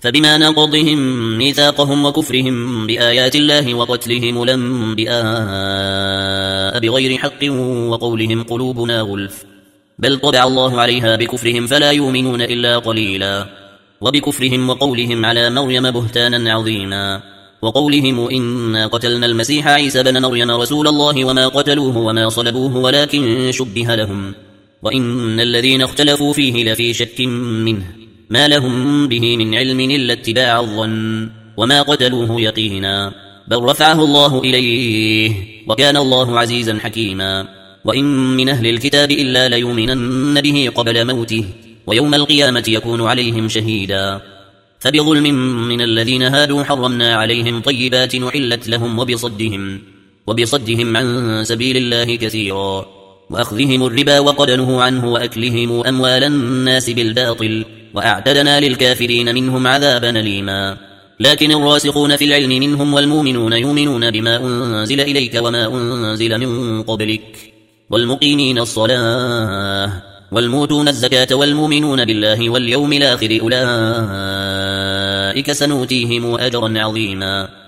فبما نقضهم ميثاقهم وكفرهم بآيات الله وقتلهم الأنبياء بغير حق وقولهم قلوبنا غلف بل طبع الله عليها بكفرهم فلا يؤمنون إلا قليلا وبكفرهم وقولهم على مريم بهتانا عظيما وقولهم إنا قتلنا المسيح عيسى بن مريم رسول الله وما قتلوه وما صلبوه ولكن شبه لهم وإن الذين اختلفوا فيه لفي شك منه ما لهم به من علم إلا اتباع الظن وما قتلوه يقينا بل رفعه الله إليه وكان الله عزيزا حكيما وإن من أهل الكتاب إلا ليؤمنن به قبل موته ويوم القيامة يكون عليهم شهيدا فبظلم من الذين هادوا حرمنا عليهم طيبات أحلت لهم وبصدهم عن سبيل الله كثيرا وأخذهم الربا وقد نهوا عنه وأكلهم أموال الناس بالباطل وأعتدنا للكافرين منهم عذابا أليما لكن الراسخون في العلم منهم والمؤمنون يؤمنون بما أنزل إليك وما أنزل من قبلك والمقيمين الصلاة والموتون الزكاة والمؤمنون بالله واليوم الآخر أولئك سنؤتيهم أجرا عظيما